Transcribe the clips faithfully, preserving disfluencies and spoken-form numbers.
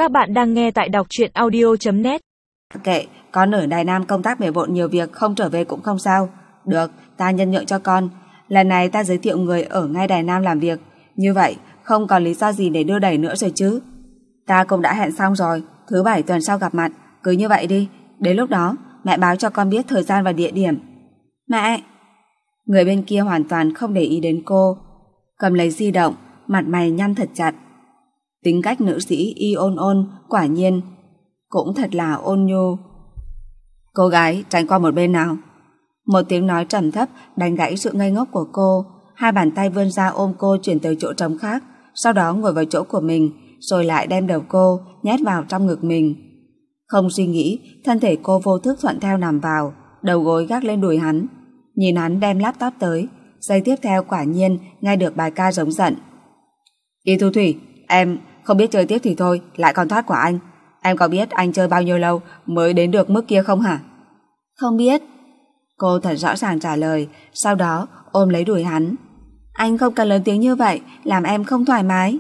Các bạn đang nghe tại đọc truyện audio chấm net. Kệ, con ở Đài Nam công tác bề bộn nhiều việc, không trở về cũng không sao. Được, ta nhân nhượng cho con. Lần này ta giới thiệu người ở ngay Đài Nam làm việc. Như vậy, không còn lý do gì để đưa đẩy nữa rồi chứ. Ta cũng đã hẹn xong rồi, thứ bảy tuần sau gặp mặt. Cứ như vậy đi, đến lúc đó mẹ báo cho con biết thời gian và địa điểm. Mẹ! Người bên kia hoàn toàn không để ý đến cô, cầm lấy di động, mặt mày nhăn thật chặt. Tính cách nữ sĩ y ôn ôn, quả nhiên cũng thật là ôn nhu. Cô gái tránh qua một bên nào. Một tiếng nói trầm thấp đánh gãy sự ngây ngốc của cô. Hai bàn tay vươn ra ôm cô chuyển tới chỗ trống khác, sau đó ngồi vào chỗ của mình, rồi lại đem đầu cô nhét vào trong ngực mình. Không suy nghĩ, thân thể cô vô thức thuận theo nằm vào, đầu gối gác lên đùi hắn. Nhìn hắn đem laptop tới, giây tiếp theo quả nhiên nghe được bài ca giống giận. Y Thu Thủy, em không biết chơi tiếp thì thôi, lại còn thoát của anh. Em có biết anh chơi bao nhiêu lâu mới đến được mức kia không hả? Không biết. Cô thật rõ ràng trả lời, sau đó ôm lấy đùi hắn. Anh không cần lớn tiếng như vậy, làm em không thoải mái.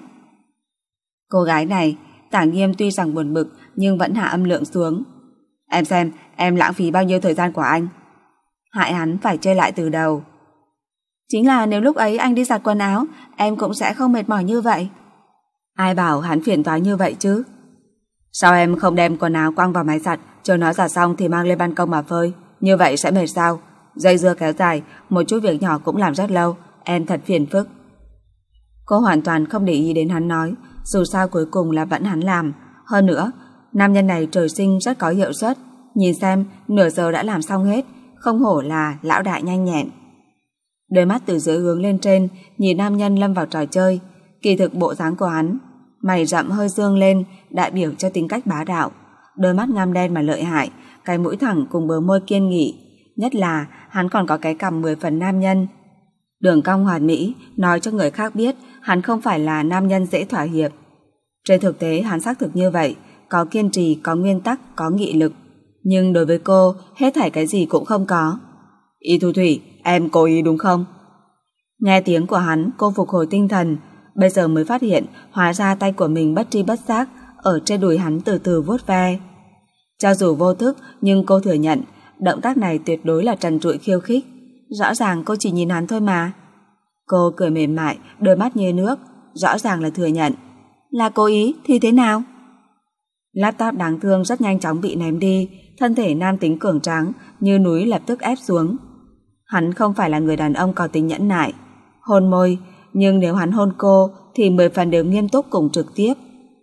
Cô gái này, Tả Nghiêm tuy rằng buồn bực nhưng vẫn hạ âm lượng xuống. Em xem, em lãng phí bao nhiêu thời gian của anh. Hại hắn phải chơi lại từ đầu. Chính là nếu lúc ấy anh đi giặt quần áo, em cũng sẽ không mệt mỏi như vậy. Ai bảo hắn phiền toái như vậy chứ? Sao em không đem quần áo quăng vào máy giặt, chờ nó giặt xong thì mang lên ban công mà phơi? Như vậy sẽ mệt sao? Dây dưa kéo dài, một chút việc nhỏ cũng làm rất lâu, em thật phiền phức. Cô hoàn toàn không để ý đến hắn nói, dù sao cuối cùng là vẫn hắn làm. Hơn nữa, nam nhân này trời sinh rất có hiệu suất. Nhìn xem, nửa giờ đã làm xong hết, không hổ là lão đại nhanh nhẹn. Đôi mắt từ dưới hướng lên trên, nhìn nam nhân lâm vào trò chơi. Kỳ thực bộ dáng của hắn, mày rậm hơi dương lên, đại biểu cho tính cách bá đạo. Đôi mắt ngăm đen mà lợi hại, cái mũi thẳng cùng bờ môi kiên nghị. Nhất là hắn còn có cái cằm mười phần nam nhân. Đường cong hoàn mỹ, nói cho người khác biết hắn không phải là nam nhân dễ thỏa hiệp. Trên thực tế hắn xác thực như vậy, có kiên trì, có nguyên tắc, có nghị lực. Nhưng đối với cô, hết thảy cái gì cũng không có. Y Thu Thủy, em cố ý đúng không? Nghe tiếng của hắn, cô phục hồi tinh thần. Bây giờ mới phát hiện, hóa ra tay của mình bất tri bất giác ở trên đùi hắn từ từ vuốt ve. Cho dù vô thức, nhưng cô thừa nhận động tác này tuyệt đối là trần trụi khiêu khích. Rõ ràng cô chỉ nhìn hắn thôi mà. Cô cười mềm mại, đôi mắt như nước, rõ ràng là thừa nhận. Là cố ý thì thế nào? Laptop đáng thương rất nhanh chóng bị ném đi, thân thể nam tính cường tráng như núi lập tức ép xuống. Hắn không phải là người đàn ông có tính nhẫn nại. Hôn môi, nhưng nếu hắn hôn cô thì mười phần đều nghiêm túc cùng trực tiếp.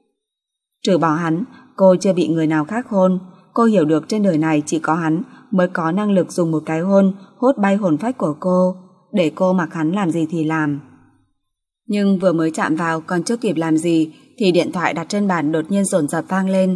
Trừ bỏ hắn, cô chưa bị người nào khác hôn. Cô hiểu được trên đời này chỉ có hắn mới có năng lực dùng một cái hôn hút bay hồn phách của cô, để cô mặc hắn làm gì thì làm. Nhưng vừa mới chạm vào còn chưa kịp làm gì thì điện thoại đặt trên bàn đột nhiên dồn dập vang lên.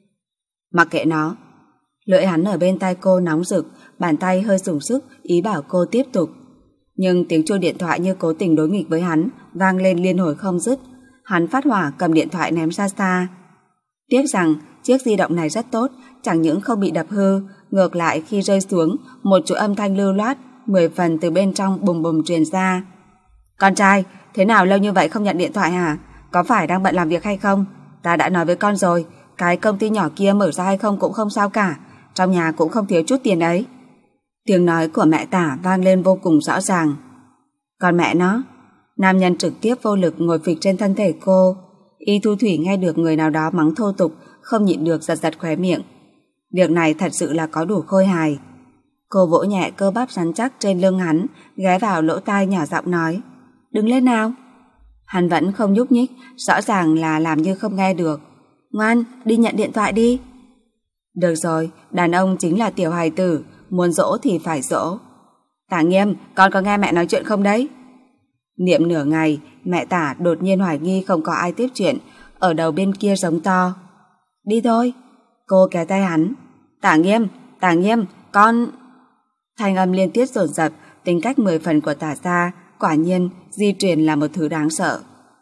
Mặc kệ nó. Lưỡi hắn ở bên tai cô nóng rực, bàn tay hơi dùng sức ý bảo cô tiếp tục. Nhưng tiếng chuông điện thoại như cố tình đối nghịch với hắn, vang lên liên hồi không dứt. Hắn phát hỏa cầm điện thoại ném ra xa. Tiếc rằng chiếc di động này rất tốt, chẳng những không bị đập hư, ngược lại khi rơi xuống, một chuỗi âm thanh lưu loát, mười phần từ bên trong bùng bùng truyền ra. Con trai, thế nào lâu như vậy không nhận điện thoại hả? Có phải đang bận làm việc hay không? Ta đã nói với con rồi, cái công ty nhỏ kia mở ra hay không cũng không sao cả, trong nhà cũng không thiếu chút tiền ấy. Tiếng nói của mẹ Tả vang lên vô cùng rõ ràng. Còn mẹ nó, nam nhân trực tiếp vô lực ngồi phịch trên thân thể cô. Y Thu Thủy nghe được người nào đó mắng thô tục, không nhịn được giật giật khóe miệng. Việc này thật sự là có đủ khôi hài. Cô vỗ nhẹ cơ bắp rắn chắc trên lưng hắn, ghé vào lỗ tai nhỏ giọng nói, đứng lên nào. Hắn vẫn không nhúc nhích, rõ ràng là làm như không nghe được. Ngoan, đi nhận điện thoại đi. Được rồi, đàn ông chính là tiểu hài tử, muốn dỗ thì phải dỗ. Tả Nghiêm, con có nghe mẹ nói chuyện không đấy? Niệm nửa ngày, mẹ Tả đột nhiên hoài nghi không có ai tiếp chuyện, ở đầu bên kia giống to. Đi thôi. Cô kéo tay hắn. Tả Nghiêm, Tả Nghiêm, con... Thanh âm liên tiếp dồn dập, tính cách mười phần của Tả gia, quả nhiên di truyền là một thứ đáng sợ.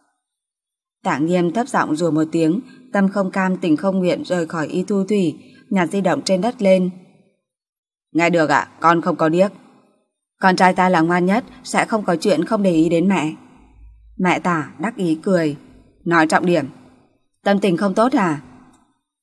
Tả Nghiêm thấp giọng rủa một tiếng, tâm không cam tình không nguyện rời khỏi Y Thu Thủy, nhặt di động trên đất lên. Nghe được ạ, con không có điếc. Con trai ta là ngoan nhất, sẽ không có chuyện không để ý đến mẹ. Mẹ Tả đắc ý cười. Nói trọng điểm. Tâm tình không tốt à?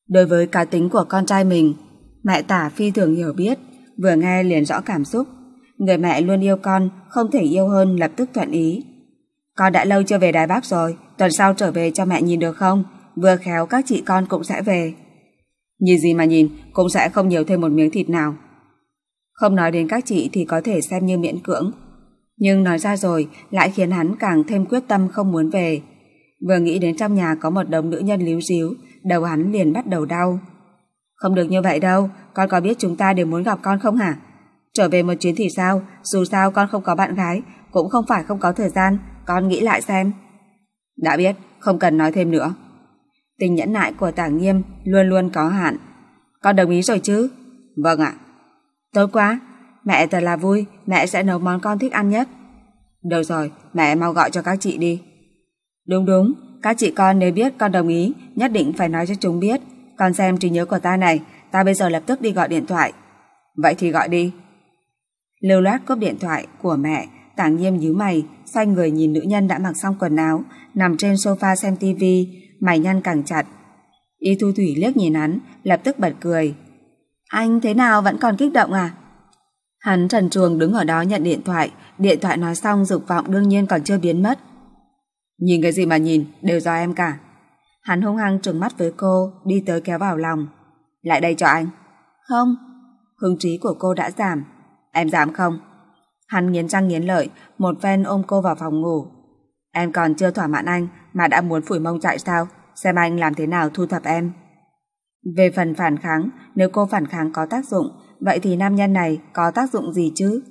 Đối với cá tính của con trai mình, mẹ Tả phi thường hiểu biết, vừa nghe liền rõ cảm xúc. Người mẹ luôn yêu con, không thể yêu hơn lập tức thuận ý. Con đã lâu chưa về Đài Bắc rồi, tuần sau trở về cho mẹ nhìn được không? Vừa khéo các chị con cũng sẽ về. Nhìn gì mà nhìn, cũng sẽ không nhiều thêm một miếng thịt nào. Không nói đến các chị thì có thể xem như miễn cưỡng, nhưng nói ra rồi lại khiến hắn càng thêm quyết tâm không muốn về. Vừa nghĩ đến trong nhà có một đống nữ nhân líu ríu, đầu hắn liền bắt đầu đau. Không được như vậy đâu, con có biết chúng ta đều muốn gặp con không hả? Trở về một chuyến thì sao, dù sao con không có bạn gái, cũng không phải không có thời gian, con nghĩ lại xem. Đã biết, không cần nói thêm nữa. Tình nhẫn nại của Tả Nghiêm luôn luôn có hạn. Con đồng ý rồi chứ? Vâng ạ. Tốt quá, mẹ thật là vui, mẹ sẽ nấu món con thích ăn nhất. Được rồi, mẹ mau gọi cho các chị đi. Đúng đúng, các chị con nếu biết con đồng ý, nhất định phải nói cho chúng biết. Con xem trí nhớ của ta này, ta bây giờ lập tức đi gọi điện thoại. Vậy thì gọi đi. Lưu loát cúp điện thoại của mẹ, Tả Nghiêm nhíu mày, xoay người nhìn nữ nhân đã mặc xong quần áo, nằm trên sofa xem tivi, mày nhăn càng chặt. Y Thu Thủy liếc nhìn hắn, lập tức bật cười. Anh thế nào vẫn còn kích động à? Hắn trần truồng đứng ở đó nhận điện thoại, điện thoại nói xong dục vọng đương nhiên còn chưa biến mất. Nhìn cái gì mà nhìn, đều do em cả. Hắn hung hăng trừng mắt với cô, đi tới kéo vào lòng. Lại đây cho anh. Không. Hứng trí của cô đã giảm. Em dám không? Hắn nghiến răng nghiến lợi, một phen ôm cô vào phòng ngủ. Em còn chưa thỏa mãn anh mà đã muốn phủi mông chạy sao? Xem anh làm thế nào thu thập em. Về phần phản kháng, nếu cô phản kháng có tác dụng, vậy thì nam nhân này có tác dụng gì chứ?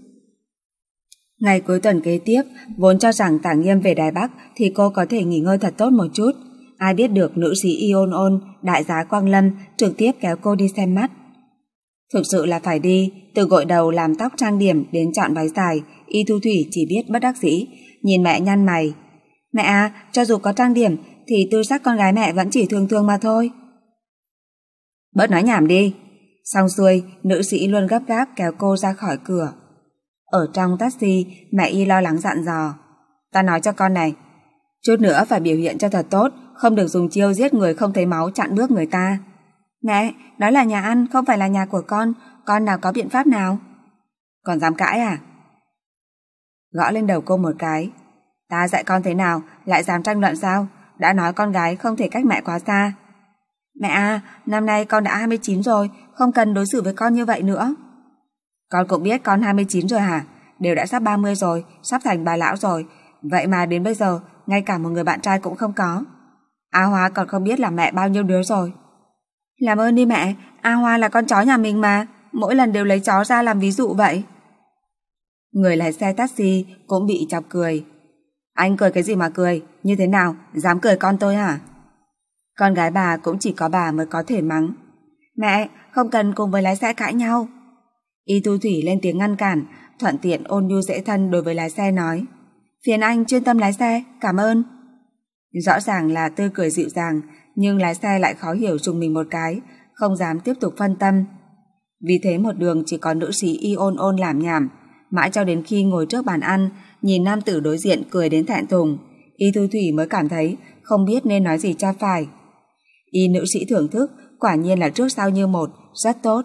Ngày cuối tuần kế tiếp, vốn cho rằng Tả Nghiêm về Đài Bắc thì cô có thể nghỉ ngơi thật tốt một chút. Ai biết được nữ sĩ Ion ôn, đại giá Quang Lâm trực tiếp kéo cô đi xem mắt. Thực sự là phải đi, từ gội đầu làm tóc trang điểm đến chọn váy dài, Y Thu Thủy chỉ biết bất đắc dĩ, nhìn mẹ nhăn mày. Mẹ à, cho dù có trang điểm thì tư sắc con gái mẹ vẫn chỉ thường thường mà thôi. Bớt nói nhảm đi. Xong xuôi, nữ sĩ luôn gấp gáp kéo cô ra khỏi cửa. Ở trong taxi, mẹ Y lo lắng dặn dò. Ta nói cho con này, chút nữa phải biểu hiện cho thật tốt, không được dùng chiêu giết người không thấy máu chặn bước người ta. Mẹ, đó là nhà ăn, không phải là nhà của con, con nào có biện pháp nào? Còn dám cãi à? Gõ lên đầu cô một cái. Ta dạy con thế nào, lại dám tranh luận sao? Đã nói con gái không thể cách mẹ quá xa. Mẹ à, năm nay con đã hai mươi chín rồi, không cần đối xử với con như vậy nữa. Con cũng biết con hai mươi chín rồi hả? Đều đã sắp ba mươi rồi, sắp thành bà lão rồi. Vậy mà đến bây giờ, ngay cả một người bạn trai cũng không có. A Hoa còn không biết là mẹ bao nhiêu đứa rồi. Làm ơn đi mẹ, A Hoa là con chó nhà mình mà, mỗi lần đều lấy chó ra làm ví dụ vậy. Người lái xe taxi cũng bị chọc cười. Anh cười cái gì mà cười, như thế nào, dám cười con tôi hả? Con gái bà cũng chỉ có bà mới có thể mắng. Mẹ, không cần cùng với lái xe cãi nhau. Y Thu Thủy lên tiếng ngăn cản, thuận tiện ôn nhu dễ thân đối với lái xe nói. Phiền anh chuyên tâm lái xe, cảm ơn. Rõ ràng là tươi cười dịu dàng, nhưng lái xe lại khó hiểu dùng mình một cái, không dám tiếp tục phân tâm. Vì thế một đường chỉ có nữ sĩ Y ôn ôn làm nhảm, mãi cho đến khi ngồi trước bàn ăn, nhìn nam tử đối diện cười đến thẹn thùng, Y Thu Thủy mới cảm thấy không biết nên nói gì cho phải. Y nữ sĩ thưởng thức, quả nhiên là trước sau như một, rất tốt.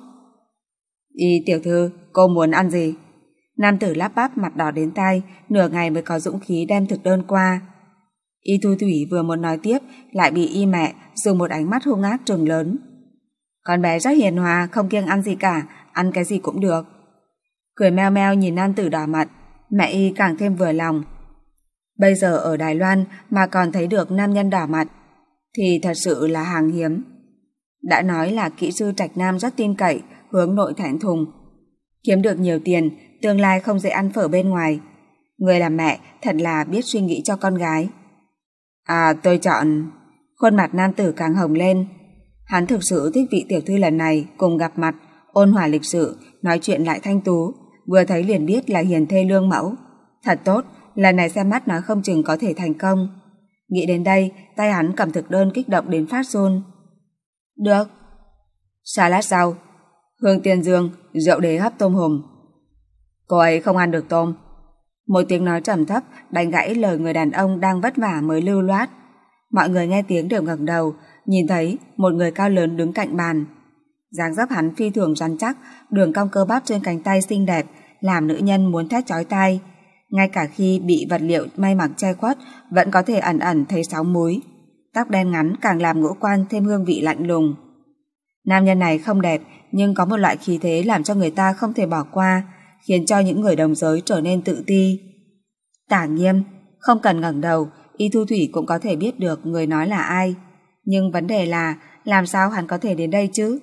Y tiểu thư, cô muốn ăn gì? Nam tử lắp bắp mặt đỏ đến tai, nửa ngày mới có dũng khí đem thực đơn qua. Y Thu Thủy vừa muốn nói tiếp, lại bị Y mẹ dùng một ánh mắt hung ác trừng lớn. Con bé rất hiền hòa, không kiêng ăn gì cả, ăn cái gì cũng được. Cười meo meo nhìn nam tử đỏ mặt, mẹ Y càng thêm vừa lòng. Bây giờ ở Đài Loan mà còn thấy được nam nhân đỏ mặt, thì thật sự là hàng hiếm. Đã nói là kỹ sư Trạch Nam rất tin cậy, hướng nội thẹn thùng. Kiếm được nhiều tiền, tương lai không dễ ăn phở bên ngoài. Người làm mẹ thật là biết suy nghĩ cho con gái. À, tôi chọn... Khuôn mặt nam tử càng hồng lên. Hắn thực sự thích vị tiểu thư lần này, cùng gặp mặt, ôn hòa lịch sự, nói chuyện lại thanh tú, vừa thấy liền biết là hiền thê lương mẫu. Thật tốt, lần này xem mắt nói không chừng có thể thành công. Nghĩ đến đây, tay hắn cầm thực đơn kích động đến phát run. Được. Salad rau, hương tiên dương, rượu đế hấp tôm hùm. Cô ấy không ăn được tôm. Một tiếng nói trầm thấp đánh gãy lời người đàn ông đang vất vả mới lưu loát. Mọi người nghe tiếng đều ngẩng đầu, nhìn thấy một người cao lớn đứng cạnh bàn. Dáng dấp hắn phi thường rắn chắc, đường cong cơ bắp trên cánh tay xinh đẹp, làm nữ nhân muốn thét chói tai. Ngay cả khi bị vật liệu may mặc che khuất, vẫn có thể ẩn ẩn thấy sóng múi. Tóc đen ngắn càng làm ngũ quan thêm hương vị lạnh lùng. Nam nhân này không đẹp, nhưng có một loại khí thế làm cho người ta không thể bỏ qua, khiến cho những người đồng giới trở nên tự ti. Tả Nghiêm, không cần ngẩng đầu, Y Thu Thủy cũng có thể biết được người nói là ai. Nhưng vấn đề là, làm sao hắn có thể đến đây chứ?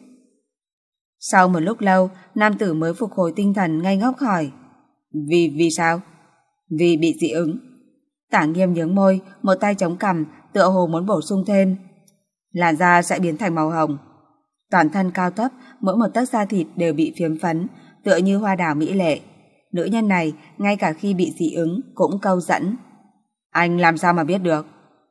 Sau một lúc lâu, nam tử mới phục hồi tinh thần ngây ngốc hỏi. Vì, vì sao? Vì bị dị ứng. Tả Nghiêm nhướng môi, một tay chống cằm, tựa hồ muốn bổ sung thêm. Làn da sẽ biến thành màu hồng. Toàn thân cao thấp, mỗi một tấc da thịt đều bị phiếm phấn, tựa như hoa đào mỹ lệ. Nữ nhân này, ngay cả khi bị dị ứng, cũng câu dẫn. Anh làm sao mà biết được?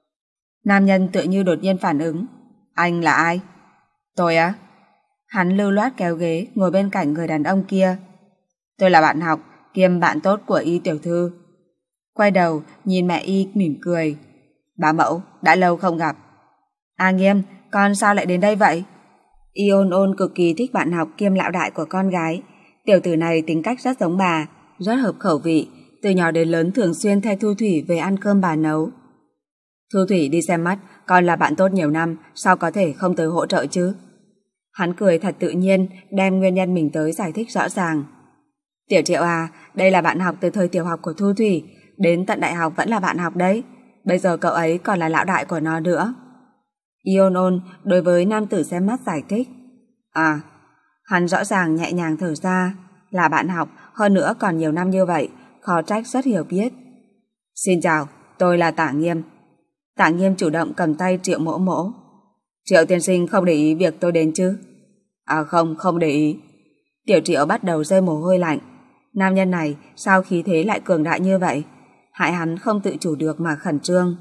Nam nhân tựa như đột nhiên phản ứng. Anh là ai? Tôi á? Hắn lưu loát kéo ghế, ngồi bên cạnh người đàn ông kia. Tôi là bạn học, kiêm bạn tốt của Y tiểu thư. Quay đầu, nhìn mẹ Y mỉm cười. Bá mẫu, đã lâu không gặp. A Nghiêm, con sao lại đến đây vậy? Y ôn ôn cực kỳ thích bạn học kiêm lão đại của con gái. Tiểu tử này tính cách rất giống bà, rất hợp khẩu vị, từ nhỏ đến lớn thường xuyên theo Thu Thủy về ăn cơm bà nấu. Thu Thủy đi xem mắt, con là bạn tốt nhiều năm, sao có thể không tới hỗ trợ chứ? Hắn cười thật tự nhiên, đem nguyên nhân mình tới giải thích rõ ràng. Tiểu Triệu à, đây là bạn học từ thời tiểu học của Thu Thủy, đến tận đại học vẫn là bạn học đấy. Bây giờ cậu ấy còn là lão đại của nó nữa. Ion ôn đối với nam tử xem mắt giải thích. À, hắn rõ ràng nhẹ nhàng thở ra. Là bạn học, hơn nữa còn nhiều năm như vậy, khó trách rất hiểu biết. Xin chào, tôi là Tả Nghiêm. Tả Nghiêm chủ động cầm tay Triệu Mỗ Mỗ. Triệu tiên sinh không để ý việc tôi đến chứ? À không, không để ý. Tiểu Triệu bắt đầu rơi mồ hôi lạnh. Nam nhân này sao khí thế lại cường đại như vậy? Hại hắn không tự chủ được mà khẩn trương.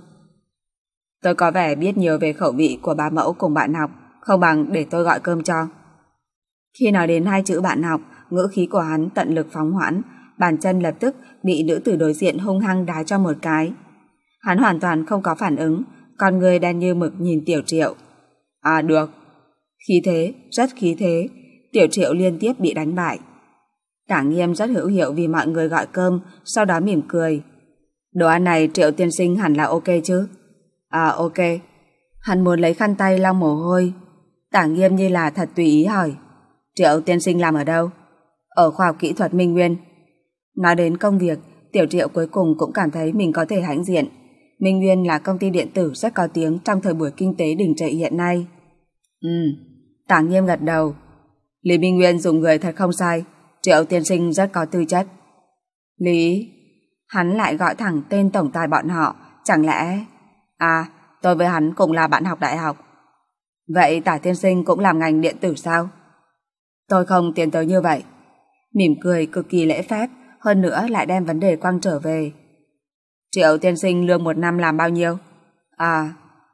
Tôi có vẻ biết nhiều về khẩu vị của bá mẫu cùng bạn học, không bằng để tôi gọi cơm cho. Khi nói đến hai chữ bạn học, ngữ khí của hắn tận lực phóng hoãn, bàn chân lập tức bị nữ tử đối diện hung hăng đá cho một cái. Hắn hoàn toàn không có phản ứng, con người đen như mực nhìn Tiểu Triệu. À được. Khí thế, rất khí thế. Tiểu Triệu liên tiếp bị đánh bại. Tả Nghiêm rất hữu hiệu vì mọi người gọi cơm, sau đó mỉm cười. Đồ ăn này Triệu tiên sinh hẳn là ok chứ? À ok. Hắn muốn lấy khăn tay lau mồ hôi. Tả Nghiêm như là thật tùy ý hỏi. Triệu tiên sinh làm ở đâu? Ở khoa học kỹ thuật Minh Nguyên. Nói đến công việc, Tiểu Triệu cuối cùng cũng cảm thấy mình có thể hãnh diện. Minh Nguyên là công ty điện tử rất có tiếng trong thời buổi kinh tế đình trệ hiện nay. Ừ, Tả Nghiêm gật đầu. Lý Minh Nguyên dùng người thật không sai. Triệu tiên sinh rất có tư chất. Lý... Hắn lại gọi thẳng tên tổng tài bọn họ. Chẳng lẽ... À, tôi với hắn cũng là bạn học đại học. Vậy Tả tiên sinh cũng làm ngành điện tử sao? Tôi không tiến tới như vậy. Mỉm cười cực kỳ lễ phép, hơn nữa lại đem vấn đề quăng trở về. Triệu tiên sinh lương một năm làm bao nhiêu? À...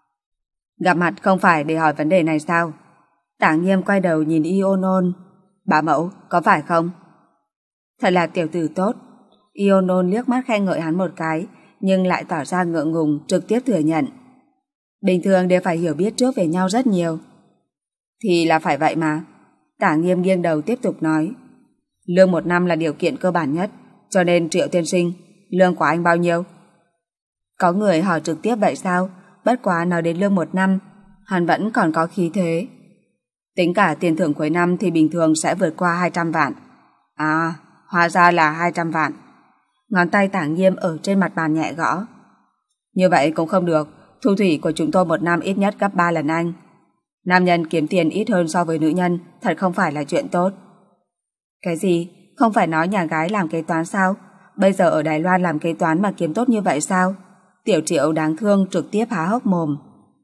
Gặp mặt không phải để hỏi vấn đề này sao? Tả Nghiêm quay đầu nhìn Y ôn ôn. Bá mẫu, có phải không? Thật là tiểu tử tốt. Y ôn ôn liếc mắt khen ngợi hắn một cái, nhưng lại tỏ ra ngượng ngùng trực tiếp thừa nhận. Bình thường đều phải hiểu biết trước về nhau rất nhiều. Thì là phải vậy mà. Tả Nghiêm nghiêng đầu tiếp tục nói. Lương một năm là điều kiện cơ bản nhất, cho nên Triệu tiên sinh, lương của anh bao nhiêu? Có người hỏi trực tiếp vậy sao? Bất quá nói đến lương một năm, hắn vẫn còn có khí thế. Tính cả tiền thưởng cuối năm thì bình thường sẽ vượt qua hai trăm vạn. À, hóa ra là hai trăm vạn. Ngón tay Tả Nghiêm ở trên mặt bàn nhẹ gõ. Như vậy cũng không được, thu thủy của chúng tôi một năm ít nhất gấp ba lần anh. Nam nhân kiếm tiền ít hơn so với nữ nhân thật không phải là chuyện tốt. Cái gì? Không phải nói nhà gái làm kế toán sao? Bây giờ ở Đài Loan làm kế toán mà kiếm tốt như vậy sao? Tiểu Triệu đáng thương trực tiếp há hốc mồm.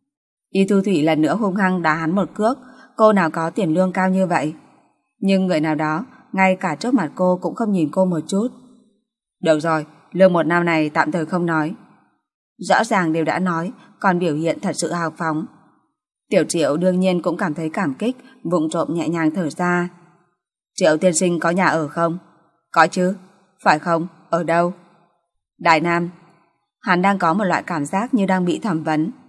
Y Thu Thủy lần nữa hung hăng đá hắn một cước. Cô nào có tiền lương cao như vậy? Nhưng người nào đó ngay cả trước mặt cô cũng không nhìn cô một chút. Được rồi, lương một năm này tạm thời không nói. Rõ ràng đều đã nói, còn biểu hiện thật sự hào phóng. Tiểu Triệu đương nhiên cũng cảm thấy cảm kích, vụng trộm nhẹ nhàng thở ra. Triệu tiên sinh có nhà ở không? Có chứ. Phải không? Ở đâu? Đài Nam. Hắn đang có một loại cảm giác như đang bị thẩm vấn.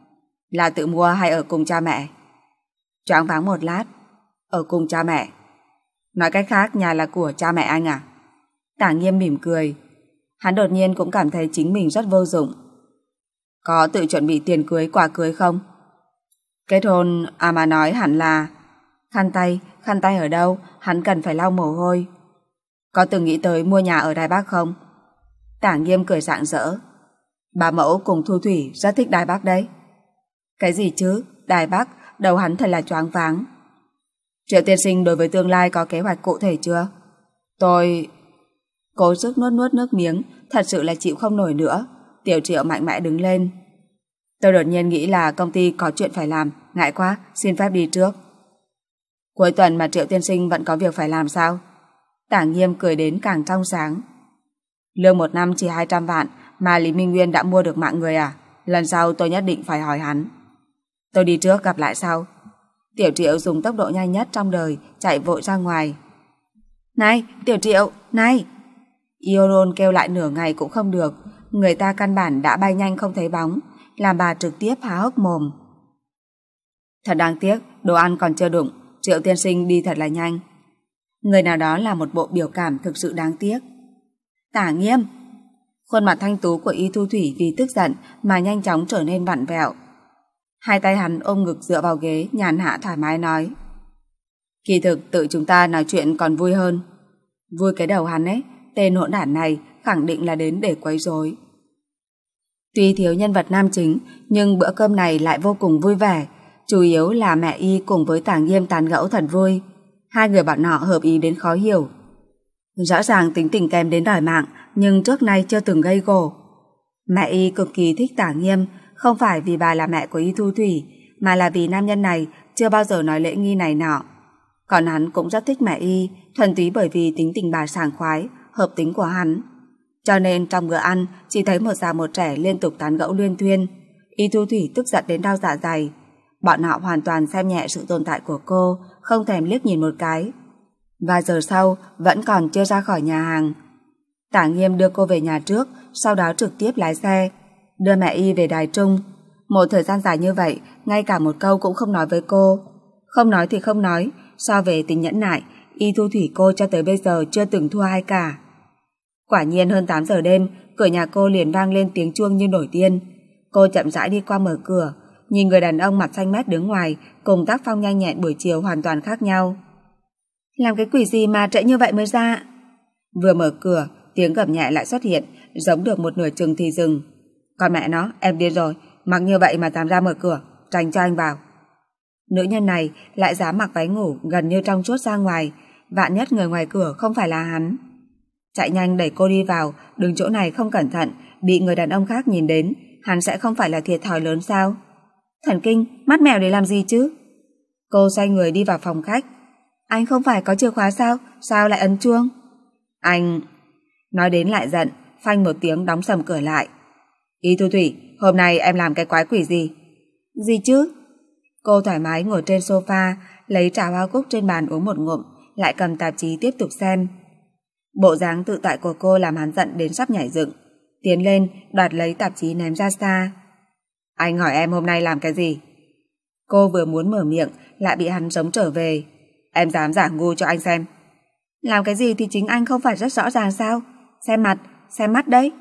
Là tự mua hay ở cùng cha mẹ? Choáng váng một lát. Ở cùng cha mẹ. Nói cách khác nhà là của cha mẹ anh à? Tả Nghiêm mỉm cười. Hắn đột nhiên cũng cảm thấy chính mình rất vô dụng. Có tự chuẩn bị tiền cưới quà cưới không? Kết hôn à mà nói hẳn là... Khăn tay, khăn tay ở đâu? Hắn cần phải lau mồ hôi. Có từng nghĩ tới mua nhà ở Đài Bắc không? Tả Nghiêm cười rạng rỡ. Bà mẫu cùng Thu Thủy rất thích Đài Bắc đấy. Cái gì chứ? Đài Bắc, đầu hắn thật là choáng váng. Triệu tiên sinh đối với tương lai có kế hoạch cụ thể chưa? Tôi... Cố sức nuốt nuốt nước miếng, thật sự là chịu không nổi nữa. Tiểu Triệu mạnh mẽ đứng lên. Tôi đột nhiên nghĩ là công ty có chuyện phải làm, ngại quá, xin phép đi trước. Cuối tuần mà Triệu tiên sinh vẫn có việc phải làm sao? Tả Nghiêm cười đến càng trong sáng. Lương một năm chỉ hai trăm vạn mà Lý Minh Nguyên đã mua được mạng người à? Lần sau tôi nhất định phải hỏi hắn. Tôi đi trước, gặp lại sau. Tiểu Triệu dùng tốc độ nhanh nhất trong đời chạy vội ra ngoài. Này, Tiểu Triệu, này! Iorôn kêu lại nửa ngày cũng không được. Người ta căn bản đã bay nhanh không thấy bóng, làm bà trực tiếp há hốc mồm. Thật đáng tiếc, đồ ăn còn chưa đụng. Triệu tiên sinh đi thật là nhanh. Người nào đó là một bộ biểu cảm thực sự đáng tiếc. Tả Nghiêm! Khuôn mặt thanh tú của Y Thu Thủy vì tức giận mà nhanh chóng trở nên vặn vẹo. Hai tay hắn ôm ngực dựa vào ghế, nhàn hạ thoải mái nói. Kỳ thực tự chúng ta nói chuyện còn vui hơn. Vui cái đầu hắn ấy, tên hỗn đản này khẳng định là đến để quấy rối. Tuy thiếu nhân vật nam chính, nhưng bữa cơm này lại vô cùng vui vẻ. Chủ yếu là mẹ Y cùng với Tả Nghiêm tán gẫu thật vui. Hai người bọn họ hợp ý đến khó hiểu. Rõ ràng tính tình kém đến đòi mạng, nhưng trước nay chưa từng gây gổ. Mẹ Y cực kỳ thích Tả Nghiêm, không phải vì bà là mẹ của Y Thu Thủy, mà là vì nam nhân này chưa bao giờ nói lễ nghi này nọ. Còn hắn cũng rất thích mẹ Y, thuần túy bởi vì tính tình bà sảng khoái, hợp tính của hắn. Cho nên trong bữa ăn chỉ thấy một già một trẻ liên tục tán gẫu luyên thuyên. Y Thu Thủy tức giận đến đau dạ dày. Bọn họ hoàn toàn xem nhẹ sự tồn tại của cô, không thèm liếc nhìn một cái. Vài giờ sau vẫn còn chưa ra khỏi nhà hàng. Tả Nghiêm đưa cô về nhà trước, sau đó trực tiếp lái xe đưa mẹ Y về Đài Trung. Một thời gian dài như vậy, ngay cả một câu cũng không nói với cô. Không nói thì không nói, so về tính nhẫn nại, Y Thu Thủy cô cho tới bây giờ chưa từng thua ai cả. Quả nhiên hơn tám giờ đêm, cửa nhà cô liền vang lên tiếng chuông như nổi điên. Cô chậm rãi đi qua mở cửa, nhìn người đàn ông mặt xanh mét đứng ngoài cùng tác phong nhanh nhẹn buổi chiều hoàn toàn khác nhau. Làm cái quỷ gì mà trễ như vậy mới ra? Vừa mở cửa, tiếng gầm nhẹ lại xuất hiện, giống được một nửa chừng thì dừng. Con mẹ nó, em điên rồi, mặc như vậy mà dám ra mở cửa, tránh cho anh vào. Nữ nhân này lại dám mặc váy ngủ gần như trong chuốt ra ngoài, vạn nhất người ngoài cửa không phải là hắn. Chạy nhanh đẩy cô đi vào, đứng chỗ này không cẩn thận, bị người đàn ông khác nhìn đến, hắn sẽ không phải là thiệt thòi lớn sao? Thần kinh, mắt mèo để làm gì chứ? Cô xoay người đi vào phòng khách. Anh không phải có chìa khóa sao? Sao lại ấn chuông? Anh... Nói đến lại giận, phanh một tiếng đóng sầm cửa lại. Y Thu Thủy, hôm nay em làm cái quái quỷ gì? Gì chứ? Cô thoải mái ngồi trên sofa, lấy trà hoa cúc trên bàn uống một ngụm, lại cầm tạp chí tiếp tục xem. Bộ dáng tự tại của cô làm hắn giận đến sắp nhảy dựng. Tiến lên, đoạt lấy tạp chí ném ra xa. Anh hỏi em hôm nay làm cái gì? Cô vừa muốn mở miệng, lại bị hắn giống trở về. Em dám giả ngu cho anh xem. Làm cái gì thì chính anh không phải rất rõ ràng sao? Xem mặt, xem mắt đấy.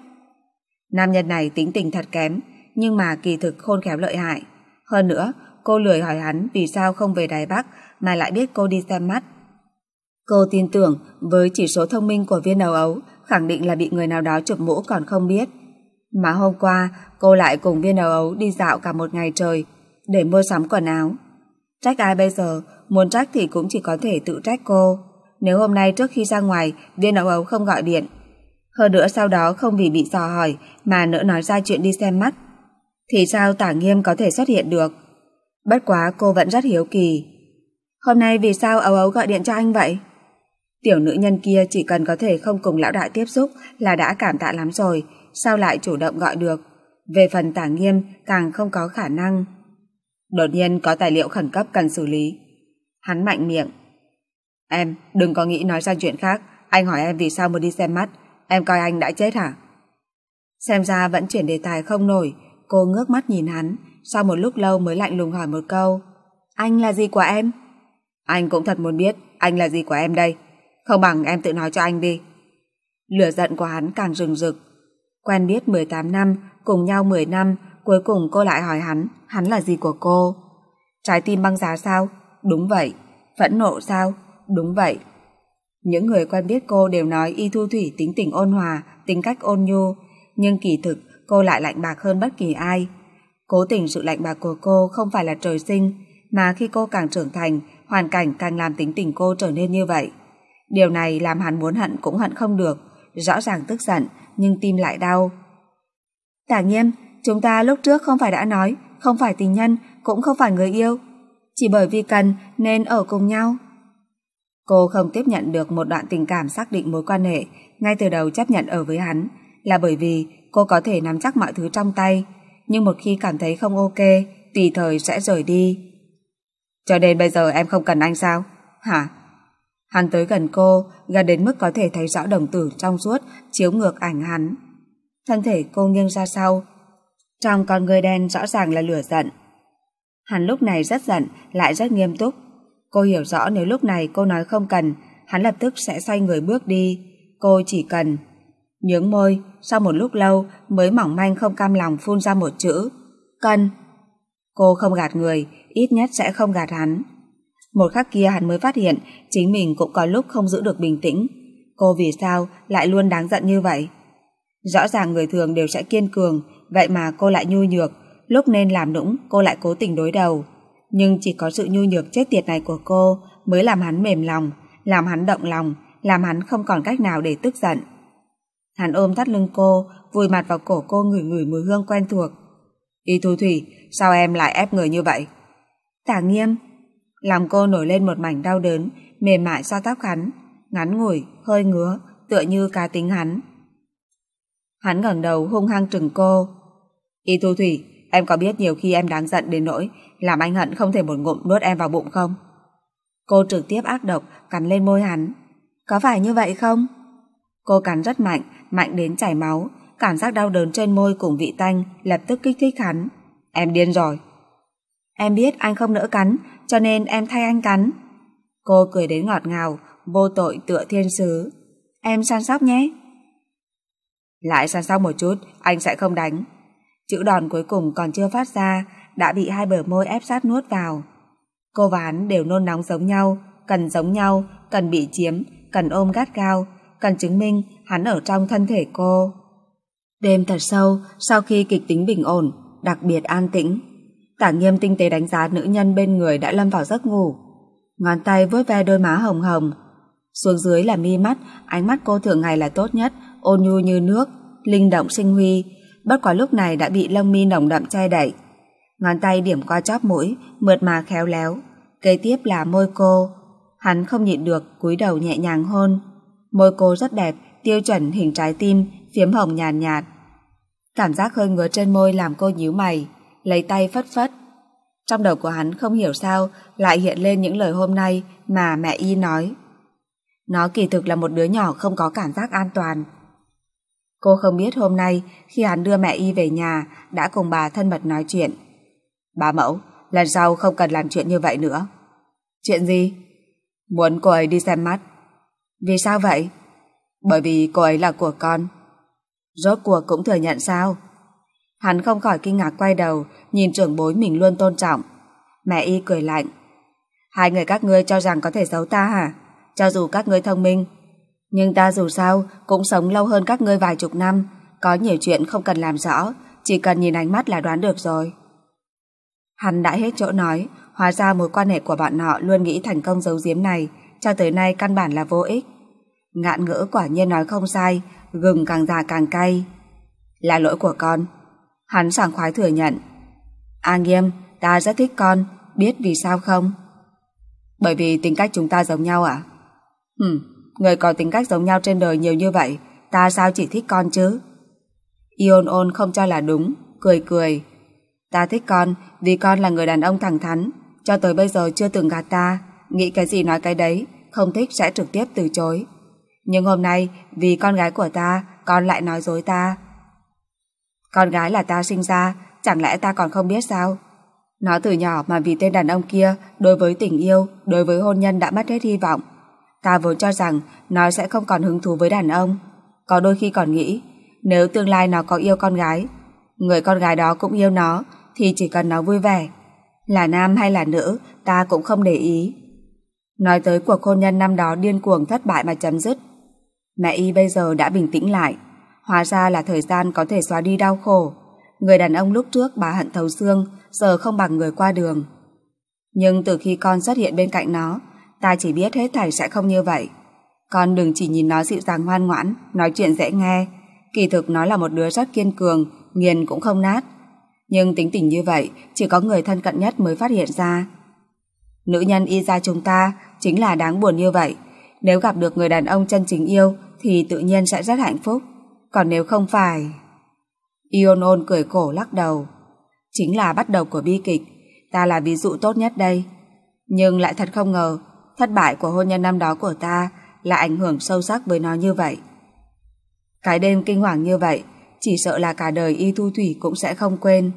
Nam nhân này tính tình thật kém, nhưng mà kỳ thực khôn khéo lợi hại. Hơn nữa, cô lười hỏi hắn vì sao không về Đài Bắc mà lại biết cô đi xem mắt. Cô tin tưởng với chỉ số thông minh của viên đầu ấu, khẳng định là bị người nào đó chụp mũ còn không biết. Mà hôm qua, cô lại cùng viên đầu ấu đi dạo cả một ngày trời để mua sắm quần áo. Trách ai bây giờ, muốn trách thì cũng chỉ có thể tự trách cô. Nếu hôm nay trước khi ra ngoài, viên đầu ấu không gọi điện, hơn nữa sau đó không vì bị dò hỏi mà nỡ nói ra chuyện đi xem mắt, thì sao Tả Nghiêm có thể xuất hiện được? Bất quá cô vẫn rất hiếu kỳ. Hôm nay vì sao ấu ấu gọi điện cho anh vậy? Tiểu nữ nhân kia chỉ cần có thể không cùng lão đại tiếp xúc là đã cảm tạ lắm rồi, sao lại chủ động gọi được? Về phần Tả Nghiêm càng không có khả năng. Đột nhiên có tài liệu khẩn cấp cần xử lý. Hắn mạnh miệng. Em đừng có nghĩ nói sang chuyện khác. Anh hỏi em vì sao muốn đi xem mắt, em coi anh đã chết hả? Xem ra vẫn chuyển đề tài không nổi. Cô ngước mắt nhìn hắn, sau một lúc lâu mới lạnh lùng hỏi một câu. Anh là gì của em? Anh cũng thật muốn biết anh là gì của em đây. Không bằng em tự nói cho anh đi. Lửa giận của hắn càng rừng rực. Quen biết mười tám năm, cùng nhau mười năm, cuối cùng cô lại hỏi hắn, hắn là gì của cô? Trái tim băng giá sao? Đúng vậy. Phẫn nộ sao? Đúng vậy. Những người quen biết cô đều nói Y Thu Thủy tính tình ôn hòa, tính cách ôn nhu, nhưng kỳ thực cô lại lạnh bạc hơn bất kỳ ai. Cố tình sự lạnh bạc của cô không phải là trời sinh, mà khi cô càng trưởng thành, hoàn cảnh càng làm tính tình cô trở nên như vậy. Điều này làm hắn muốn hận cũng hận không được, rõ ràng tức giận, nhưng tim lại đau. Tả Nghiêm, chúng ta lúc trước không phải đã nói, không phải tình nhân, cũng không phải người yêu. Chỉ bởi vì cần nên ở cùng nhau. Cô không tiếp nhận được một đoạn tình cảm xác định mối quan hệ, ngay từ đầu chấp nhận ở với hắn, là bởi vì cô có thể nắm chắc mọi thứ trong tay, nhưng một khi cảm thấy không ok, tùy thời sẽ rời đi. Cho nên bây giờ em không cần anh sao? Hả? Hắn tới gần cô, gần đến mức có thể thấy rõ đồng tử trong suốt chiếu ngược ảnh hắn. Thân thể cô nghiêng ra sau, trong con người đen rõ ràng là lửa giận. Hắn lúc này rất giận, lại rất nghiêm túc. Cô hiểu rõ nếu lúc này cô nói không cần, hắn lập tức sẽ xoay người bước đi. Cô chỉ cần nhướng môi, sau một lúc lâu mới mỏng manh không cam lòng phun ra một chữ: cần. Cô không gạt người, ít nhất sẽ không gạt hắn. Một khắc kia hắn mới phát hiện chính mình cũng có lúc không giữ được bình tĩnh. Cô vì sao lại luôn đáng giận như vậy? Rõ ràng người thường đều sẽ kiên cường, vậy mà cô lại nhu nhược, lúc nên làm nũng cô lại cố tình đối đầu. Nhưng chỉ có sự nhu nhược chết tiệt này của cô mới làm hắn mềm lòng, làm hắn động lòng, làm hắn không còn cách nào để tức giận. Hắn ôm thắt lưng cô, vùi mặt vào cổ cô, ngửi ngửi mùi hương quen thuộc. Y Thu Thủy, sao em lại ép người như vậy? Tả Nghiêm. Lòng cô nổi lên một mảnh đau đớn, mềm mại xoa tóc hắn, ngắn ngủi, hơi ngứa, tựa như cá tính hắn. Hắn ngẩng đầu hung hăng trừng cô. Y Thu Thủy, em có biết nhiều khi em đáng giận đến nỗi làm anh hận không thể một ngụm nuốt em vào bụng không? Cô trực tiếp ác độc cắn lên môi hắn. Có phải như vậy không? Cô cắn rất mạnh, mạnh đến chảy máu. Cảm giác đau đớn trên môi cùng vị tanh lập tức kích thích hắn. Em điên rồi. Em biết anh không nỡ cắn, cho nên em thay anh cắn. Cô cười đến ngọt ngào, vô tội tựa thiên sứ. Em săn sóc nhé. Lại săn sóc một chút, anh sẽ không đánh. Chữ đòn cuối cùng còn chưa phát ra, đã bị hai bờ môi ép sát nuốt vào. Cô và hắn đều nôn nóng giống nhau, cần giống nhau, cần bị chiếm, cần ôm gắt gao, cần chứng minh hắn ở trong thân thể cô. Đêm thật sâu, sau khi kịch tính bình ổn, đặc biệt an tĩnh, Tả Nghiêm tinh tế đánh giá nữ nhân bên người đã lâm vào giấc ngủ. Ngón tay vuốt ve đôi má hồng hồng. Xuống dưới là mi mắt, ánh mắt cô thường ngày là tốt nhất, ôn nhu như nước, linh động sinh huy, bất quá lúc này đã bị lông mi nồng đậm che đậy. Ngón tay điểm qua chóp mũi, mượt mà khéo léo. Kế tiếp là môi cô. Hắn không nhịn được, cúi đầu nhẹ nhàng hôn. Môi cô rất đẹp, tiêu chuẩn hình trái tim, phiếm hồng nhàn nhạt, nhạt. Cảm giác hơi ngứa trên môi làm cô nhíu mày, lấy tay phất phất. Trong đầu của hắn không hiểu sao lại hiện lên những lời hôm nay mà mẹ Y nói. Nó kỳ thực là một đứa nhỏ không có cảm giác an toàn. Cô không biết hôm nay khi hắn đưa mẹ Y về nhà đã cùng bà thân mật nói chuyện. Bá mẫu, lần sau không cần làm chuyện như vậy nữa. Chuyện gì? Muốn cô ấy đi xem mắt. Vì sao vậy? Bởi vì cô ấy là của con. Rốt cuộc cũng thừa nhận sao? Hắn không khỏi kinh ngạc quay đầu, nhìn trưởng bối mình luôn tôn trọng. Mẹ Y cười lạnh. Hai người các ngươi cho rằng có thể giấu ta hả? Cho dù các ngươi thông minh, nhưng ta dù sao cũng sống lâu hơn các ngươi vài chục năm, có nhiều chuyện không cần làm rõ, chỉ cần nhìn ánh mắt là đoán được rồi. Hắn đã hết chỗ nói, hóa ra mối quan hệ của bọn họ luôn nghĩ thành công giấu giếm này, cho tới nay căn bản là vô ích. Ngạn ngữ quả nhiên nói không sai, gừng càng già càng cay. Là lỗi của con. Hắn sảng khoái thừa nhận. A Nghiêm, ta rất thích con, biết vì sao không? Bởi vì tính cách chúng ta giống nhau à? Hừm, người có tính cách giống nhau trên đời nhiều như vậy, ta sao chỉ thích con chứ? Ion ôn không cho là đúng, cười cười. Ta thích con vì con là người đàn ông thẳng thắn, cho tới bây giờ chưa từng gạt ta, nghĩ cái gì nói cái đấy, không thích sẽ trực tiếp từ chối. Nhưng hôm nay vì con gái của ta, con lại nói dối ta. Con gái là ta sinh ra, chẳng lẽ ta còn không biết sao? Nó từ nhỏ mà vì tên đàn ông kia, đối với tình yêu, đối với hôn nhân đã mất hết hy vọng. Ta vốn cho rằng nó sẽ không còn hứng thú với đàn ông. Có đôi khi còn nghĩ, nếu tương lai nó có yêu con gái, người con gái đó cũng yêu nó, thì chỉ cần nó vui vẻ. Là nam hay là nữ, ta cũng không để ý. Nói tới cuộc hôn nhân năm đó điên cuồng thất bại mà chấm dứt. Mẹ Y bây giờ đã bình tĩnh lại. Hóa ra là thời gian có thể xóa đi đau khổ. Người đàn ông lúc trước bà hận thấu xương, giờ không bằng người qua đường. Nhưng từ khi con xuất hiện bên cạnh nó, ta chỉ biết hết thảy sẽ không như vậy. Con đừng chỉ nhìn nó dịu dàng ngoan ngoãn, nói chuyện dễ nghe. Kỳ thực nó là một đứa rất kiên cường, nghiền cũng không nát. Nhưng tính tình như vậy, chỉ có người thân cận nhất mới phát hiện ra. Nữ nhân Y gia chúng ta chính là đáng buồn như vậy. Nếu gặp được người đàn ông chân chính yêu thì tự nhiên sẽ rất hạnh phúc. Còn nếu không phải... Ion ôn cười khổ lắc đầu. Chính là bắt đầu của bi kịch. Ta là ví dụ tốt nhất đây. Nhưng lại thật không ngờ, thất bại của hôn nhân năm đó của ta là ảnh hưởng sâu sắc với nó như vậy. Cái đêm kinh hoàng như vậy, chỉ sợ là cả đời Y Thu Thủy cũng sẽ không quên.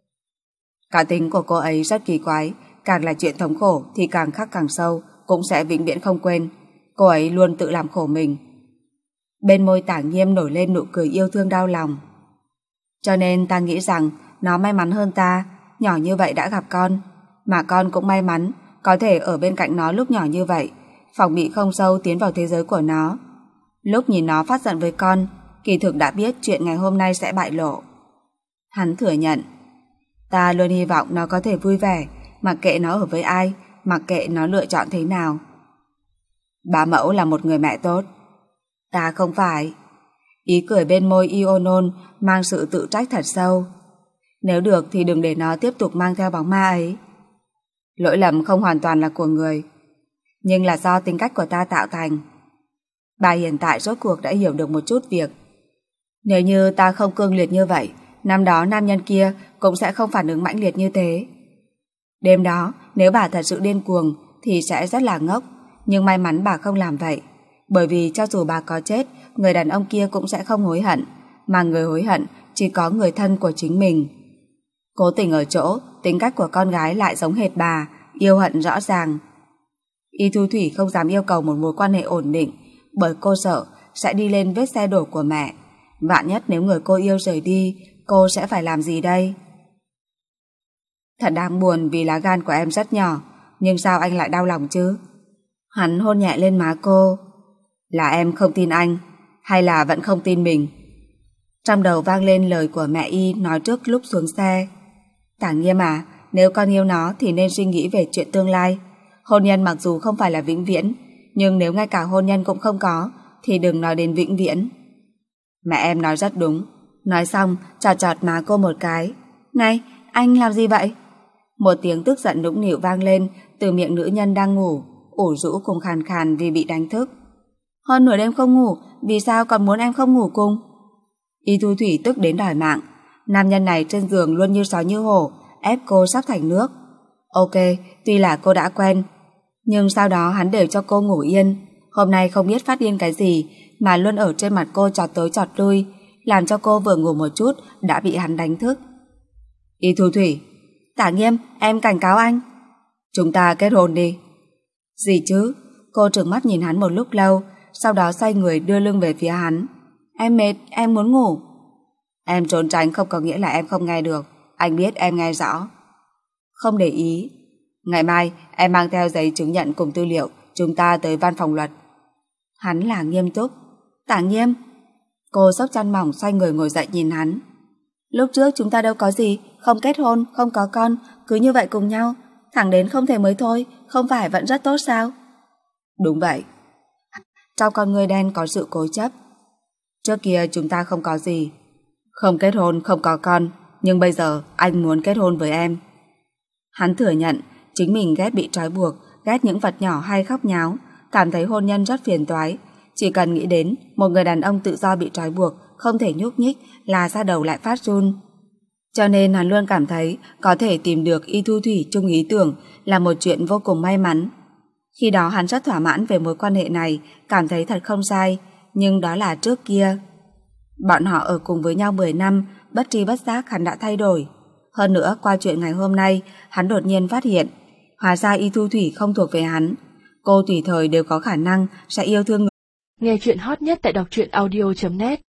Cá tính của cô ấy rất kỳ quái, càng là chuyện thống khổ thì càng khắc càng sâu, cũng sẽ vĩnh viễn không quên. Cô ấy luôn tự làm khổ mình. Bên môi Tả Nghiêm nổi lên nụ cười yêu thương đau lòng. Cho nên ta nghĩ rằng nó may mắn hơn ta, nhỏ như vậy đã gặp con, mà con cũng may mắn có thể ở bên cạnh nó lúc nhỏ như vậy, phòng bị không sâu tiến vào thế giới của nó. Lúc nhìn nó phát giận với con, kỳ thực đã biết chuyện ngày hôm nay sẽ bại lộ. Hắn thừa nhận, ta luôn hy vọng nó có thể vui vẻ, mặc kệ nó ở với ai, mặc kệ nó lựa chọn thế nào. Bá mẫu là một người mẹ tốt. Ta không phải. Ý cười bên môi Ionon mang sự tự trách thật sâu. Nếu được thì đừng để nó tiếp tục mang theo bóng ma ấy. Lỗi lầm không hoàn toàn là của người, nhưng là do tính cách của ta tạo thành. Bà hiện tại rốt cuộc đã hiểu được một chút việc. Nếu như ta không cương liệt như vậy, năm đó nam nhân kia cũng sẽ không phản ứng mãnh liệt như thế. Đêm đó, nếu bà thật sự điên cuồng thì sẽ rất là ngốc, nhưng may mắn bà không làm vậy. Bởi vì cho dù bà có chết, người đàn ông kia cũng sẽ không hối hận, mà người hối hận chỉ có người thân của chính mình. Cố tình ở chỗ, tính cách của con gái lại giống hệt bà, yêu hận rõ ràng. Y Thu Thủy không dám yêu cầu một mối quan hệ ổn định, bởi cô sợ sẽ đi lên vết xe đổ của mẹ. Vạn nhất nếu người cô yêu rời đi, cô sẽ phải làm gì đây? Thật đáng buồn vì lá gan của em rất nhỏ, nhưng sao anh lại đau lòng chứ? Hắn hôn nhẹ lên má cô. Là em không tin anh, hay là vẫn không tin mình? Trong đầu vang lên lời của mẹ Y nói trước lúc xuống xe. Tả Nghiêm à, nếu con yêu nó thì nên suy nghĩ về chuyện tương lai. Hôn nhân mặc dù không phải là vĩnh viễn, nhưng nếu ngay cả hôn nhân cũng không có thì đừng nói đến vĩnh viễn. Mẹ em nói rất đúng. Nói xong chọt chọt má cô một cái. Này, anh làm gì vậy? Một tiếng tức giận nũng nịu vang lên từ miệng nữ nhân đang ngủ, ủ rũ cùng khàn khàn vì bị đánh thức. Hơn nửa đêm không ngủ, vì sao còn muốn em không ngủ cùng? Y Thu Thủy tức đến đòi mạng. Nam nhân này trên giường luôn như sói như hổ, ép cô sắp thành nước. Ok, tuy là cô đã quen, nhưng sau đó hắn đều cho cô ngủ yên. Hôm nay không biết phát điên cái gì mà luôn ở trên mặt cô chọt tới chọt lui, làm cho cô vừa ngủ một chút đã bị hắn đánh thức. Y Thu Thủy, Tả Nghiêm, em cảnh cáo anh. Chúng ta kết hôn đi. Gì chứ? Cô trừng mắt nhìn hắn một lúc lâu, sau đó xoay người đưa lưng về phía hắn. Em mệt, em muốn ngủ. Em trốn tránh không có nghĩa là em không nghe được. Anh biết em nghe rõ. Không để ý. Ngày mai em mang theo giấy chứng nhận cùng tư liệu, chúng ta tới văn phòng luật. Hắn là nghiêm túc. Tả Nghiêm. Cô xốc chăn mỏng xoay người ngồi dậy nhìn hắn. Lúc trước chúng ta đâu có gì, không kết hôn, không có con, cứ như vậy cùng nhau, thẳng đến không thể mới thôi, không phải vẫn rất tốt sao? Đúng vậy. Trong con người đen có sự cố chấp. Trước kia chúng ta không có gì, không kết hôn, không có con, nhưng bây giờ anh muốn kết hôn với em. Hắn thừa nhận chính mình ghét bị trói buộc, ghét những vật nhỏ hay khóc nháo, cảm thấy hôn nhân rất phiền toái. Chỉ cần nghĩ đến một người đàn ông tự do bị trói buộc, không thể nhúc nhích là da đầu lại phát run. Cho nên hắn luôn cảm thấy có thể tìm được Y Thu Thủy chung ý tưởng là một chuyện vô cùng may mắn. Khi đó hắn rất thỏa mãn về mối quan hệ này, cảm thấy thật không sai, nhưng đó là trước kia. Bọn họ ở cùng với nhau mười năm, bất tri bất giác hắn đã thay đổi. Hơn nữa, qua chuyện ngày hôm nay, hắn đột nhiên phát hiện, hóa ra Y Thu Thủy không thuộc về hắn. Cô tùy thời đều có khả năng sẽ yêu thương người. Nghe chuyện hot nhất tại đọc truyện audio chấm net.